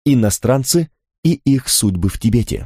иностранцы и их судьбы в Тибете.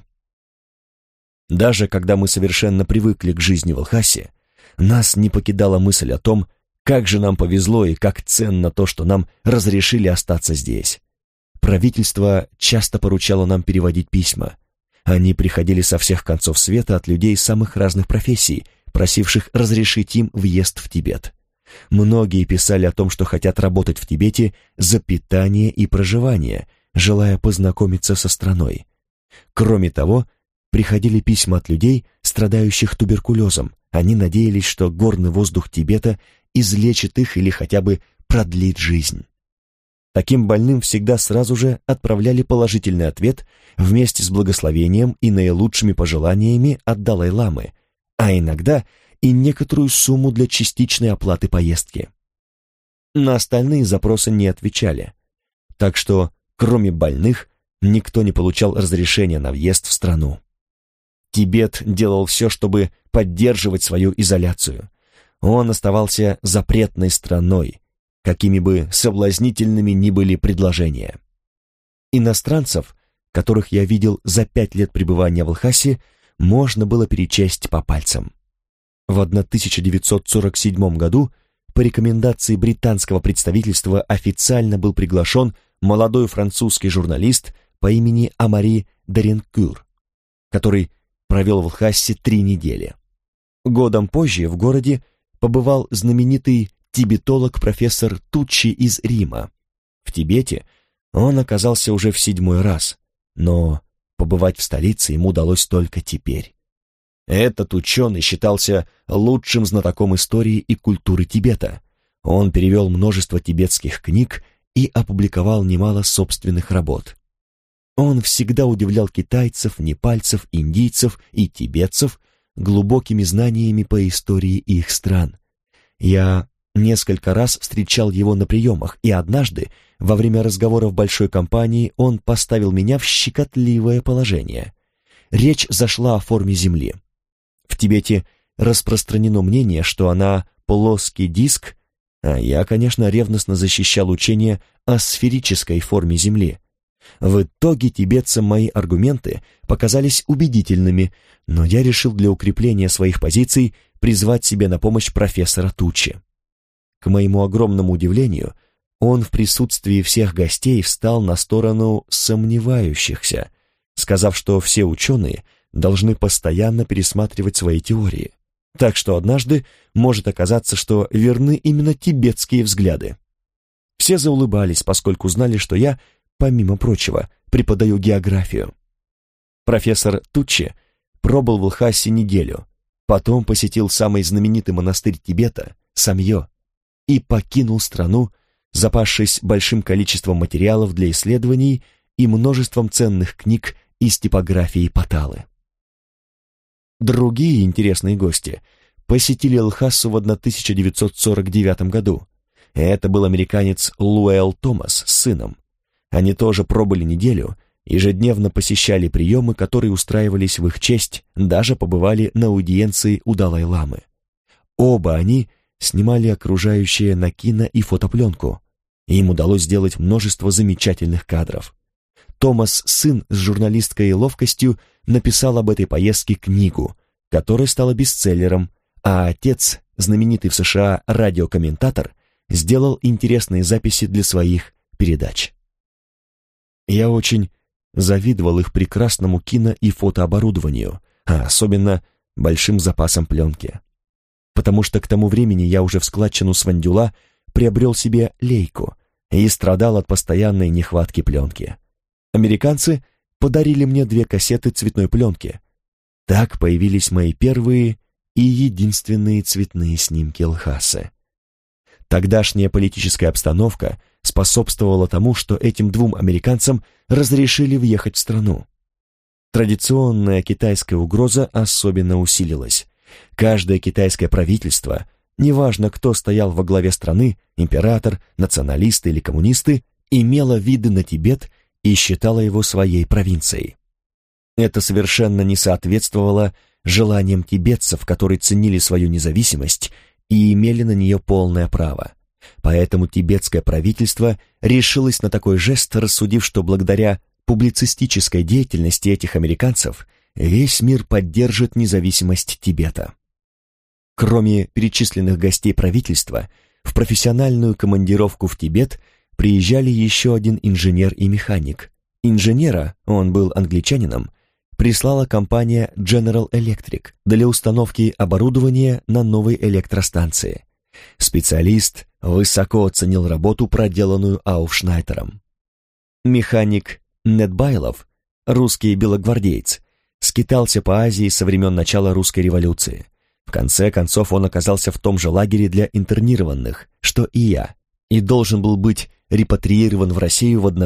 Даже когда мы совершенно привыкли к жизни в Лхасе, нас не покидала мысль о том, как же нам повезло и как ценно то, что нам разрешили остаться здесь. Правительство часто поручало нам переводить письма. Они приходили со всех концов света от людей самых разных профессий, просивших разрешить им въезд в Тибет. Многие писали о том, что хотят работать в Тибете за питание и проживание, желая познакомиться со страной. Кроме того, приходили письма от людей, страдающих туберкулезом. Они надеялись, что горный воздух Тибета излечит их или хотя бы продлит жизнь. Таким больным всегда сразу же отправляли положительный ответ вместе с благословением и наилучшими пожеланиями от Далай-ламы, а иногда и некоторую сумму для частичной оплаты поездки. На остальные запросы не отвечали, так что, кроме больных, никто не получал разрешения на въезд в страну. Тибет делал все, чтобы поддерживать свою изоляцию. Он оставался запретной страной, какими бы соблазнительными ни были предложения. Иностранцев, которых я видел за 5 лет пребывания в Лхасе, можно было перечесть по пальцам. В 1947 году по рекомендации британского представительства официально был приглашен молодой французский журналист по имени Амари Даренкюр, который провел в Лхасе 3 недели. Годом позже в городе побывал знаменитый тибетолог профессор Туччи из Рима. В Тибете он оказался уже в 7-й раз, но побывать в столице ему удалось только теперь. Этот ученый считался лучшим знатоком истории и культуры Тибета. Он перевел множество тибетских книг и опубликовал немало собственных работ. Он всегда удивлял китайцев, непальцев, индийцев и тибетцев глубокими знаниями по истории их стран. Я несколько раз встречал его на приемах, и однажды, во время разговора в большой компании, он поставил меня в щекотливое положение. Речь зашла о форме Земли. В Тибете распространено мнение, что она плоский диск, а я, конечно, ревностно защищал учение о сферической форме Земли. В итоге тибетцам мои аргументы показались убедительными, но я решил для укрепления своих позиций призвать себе на помощь профессора Туччи. К моему огромному удивлению, он в присутствии всех гостей встал на сторону сомневающихся, сказав, что все ученые должны постоянно пересматривать свои теории, так что однажды может оказаться, что верны именно тибетские взгляды. Все заулыбались, поскольку знали, что я, помимо прочего, преподаю географию. Профессор Туччи пробыл в Лхасе неделю, потом посетил самый знаменитый монастырь Тибета, Самьё, и покинул страну, запасшись большим количеством материалов для исследований и множеством ценных книг из типографии Паталы. Другие интересные гости посетили Лхасу в 1949 году. Это был американец Луэлл Томас с сыном. Они тоже пробыли неделю, ежедневно посещали приемы, которые устраивались в их честь, даже побывали на аудиенции у Далай-ламы. Оба они снимали окружающее на кино и фотопленку, и им удалось сделать множество замечательных кадров. Томас, сын с журналистской ловкостью, написал об этой поездке книгу, которая стала бестселлером, а отец, знаменитый в США радиокомментатор, сделал интересные записи для своих передач. Я очень завидовал их прекрасному кино- и фотооборудованию, а особенно большим запасам пленки. Потому что к тому времени я уже в складчину Свандюла приобрел себе лейку и страдал от постоянной нехватки пленки. Американцы подарили мне 2 кассеты цветной пленки. Так появились мои первые и единственные цветные снимки Лхасы. Тогдашняя политическая обстановка способствовала тому, что этим 2 американцам разрешили въехать в страну. Традиционная китайская угроза особенно усилилась. Каждое китайское правительство, неважно, кто стоял во главе страны, император, националисты или коммунисты, имело виды на Тибет и считало его своей провинцией. Это совершенно не соответствовало желаниям тибетцев, которые ценили свою независимость и имели на нее полное право. Поэтому тибетское правительство решилось на такой жест, рассудив, что благодаря публицистической деятельности этих американцев весь мир поддержит независимость Тибета. Кроме перечисленных гостей правительства, в профессиональную командировку в Тибет приезжали еще один инженер и механик. Инженера, он был англичанином, прислала компания General Electric для установки оборудования на новой электростанции. Специалист высоко оценил работу, проделанную Ауфшнайтером. Механик Нед Байлов, русский белогвардеец, скитался по Азии со времен начала русской революции. В конце концов он оказался в том же лагере для интернированных, что и я, и должен был быть репатриирован в Россию в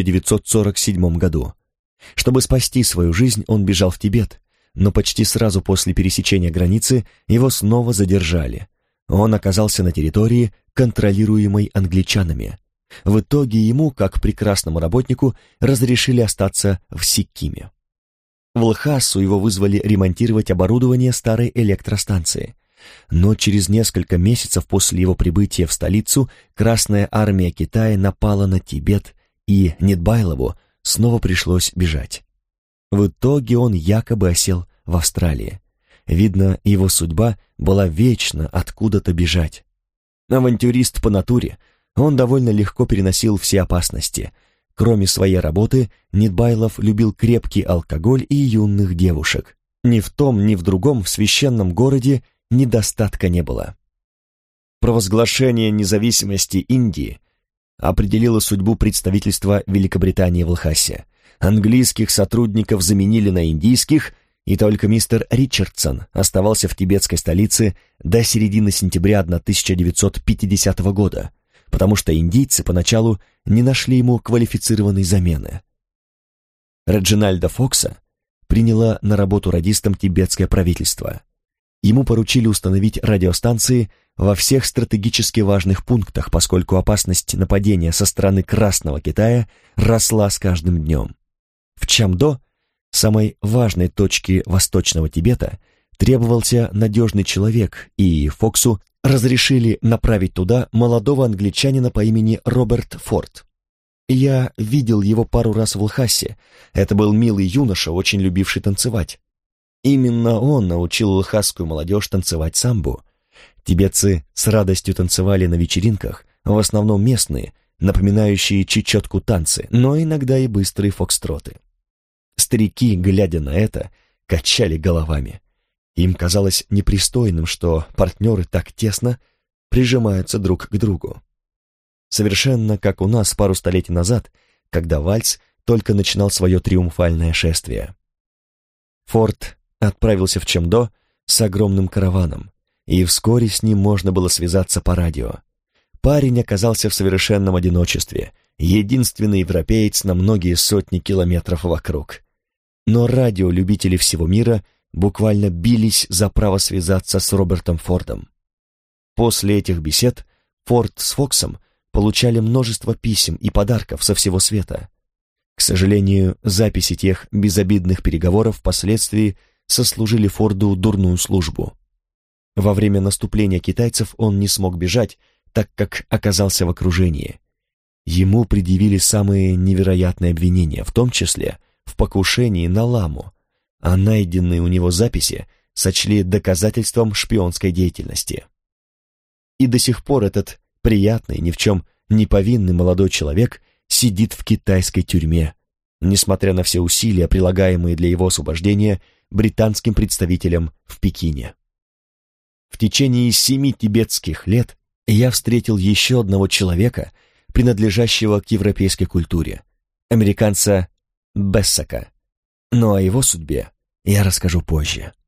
1947 году. Чтобы спасти свою жизнь, он бежал в Тибет, но почти сразу после пересечения границы его снова задержали. Он оказался на территории, контролируемой англичанами. В итоге ему, как прекрасному работнику, разрешили остаться в Сиккиме. В Лхасу его вызвали ремонтировать оборудование старой электростанции. Но через несколько месяцев после его прибытия в столицу Красная армия Китая напала на Тибет, и Недбайлову снова пришлось бежать. В итоге он якобы осел в Австралии. Видно, его судьба была вечно откуда-то бежать. Авантюрист по натуре, он довольно легко переносил все опасности. Кроме своей работы, Недбайлов любил крепкий алкоголь и юных девушек. Ни в том, ни в другом в священном городе недостатка не было. Провозглашение независимости Индии определило судьбу представительства Великобритании в Лхасе. Английских сотрудников заменили на индийских, и только мистер Ричардсон оставался в тибетской столице до середины сентября 1950 года, потому что индийцы поначалу не нашли ему квалифицированной замены. Реджинальда Фокса приняло на работу радистом тибетское правительство. Ему поручили установить радиостанции во всех стратегически важных пунктах, поскольку опасность нападения со стороны Красного Китая росла с каждым днем. В Чамдо, самой важной точке Восточного Тибета, требовался надежный человек, и Фоксу разрешили направить туда молодого англичанина по имени Роберт Форд. Я видел его пару раз в Лхасе. Это был милый юноша, очень любивший танцевать. Именно он научил лхасскую молодежь танцевать самбо. Тибетцы с радостью танцевали на вечеринках, в основном местные, напоминающие чечетку танцы, но иногда и быстрые фокстроты. Старики, глядя на это, качали головами. Им казалось непристойным, что партнеры так тесно прижимаются друг к другу. Совершенно как у нас пару столетий назад, когда вальс только начинал свое триумфальное шествие. Форд отправился в Чамдо с огромным караваном, и вскоре с ним можно было связаться по радио. Парень оказался в совершенном одиночестве, единственный европеец на многие сотни километров вокруг. Но радиолюбители всего мира буквально бились за право связаться с Робертом Фордом. После этих бесед Форд с Фоксом получали множество писем и подарков со всего света. К сожалению, записи тех безобидных переговоров впоследствии сослужили Форду дурную службу. Во время наступления китайцев он не смог бежать, так как оказался в окружении. Ему предъявили самые невероятные обвинения, в том числе в покушении на ламу, а найденные у него записи сочли доказательством шпионской деятельности. И до сих пор этот приятный, ни в чем не повинный молодой человек сидит в китайской тюрьме, несмотря на все усилия, прилагаемые для его освобождения британским представителям в Пекине. В течение 7 тибетских лет я встретил еще одного человека, принадлежащего к европейской культуре, американца Бессака. Но о его судьбе я расскажу позже.